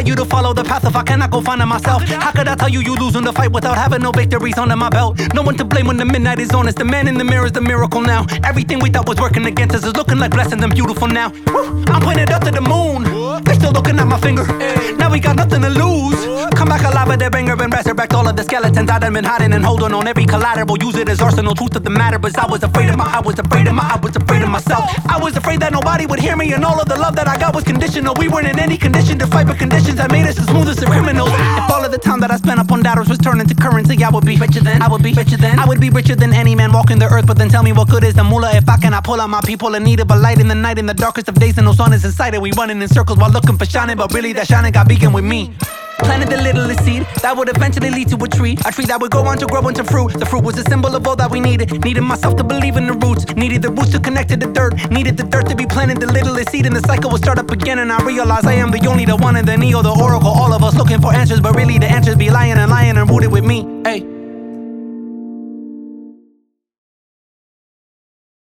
you to follow the path if I cannot go find it myself? How could I tell you you lose in the fight without having no victories under my belt? No one to blame when the midnight is on. It's the man in the mirror is the miracle now. Everything we thought was working against us is looking like blessings and beautiful now. Woo, I'm pointed up to the moon. They still looking at my finger. Now we got nothing to lose. Come back alive with their banger and resurrect all of the skeletons I done been hiding and holding on every collateral. Use it as arsenal. Truth of the matter, but I was afraid of I was afraid of myself. I was afraid that nobody would hear me, and all of the love that I got was conditional. We weren't in any condition to fight, but conditions that made us as smooth as the criminals. If all of the time that I spent upon doubters was turned into currency, I would be richer than. I would be richer than any man walking the earth. But then tell me what good is the moolah if I cannot pull out my people in need of a light in the night, in the darkest of days, and no sun is in sight, and we running in circles while looking for shining. But really, that shining got beacon with me. Planted the littlest seed that would eventually lead to a tree that would go on to grow into fruit. The fruit was a symbol of all that we needed. Needed myself to believe in the roots. Needed the roots to connect to the dirt. Needed the dirt to be planted the littlest seed, and the cycle will start up again. And I realize I am the only the one and the Neo, the oracle. All of us looking for answers, but really the answers be lying and rooted with me. Hey.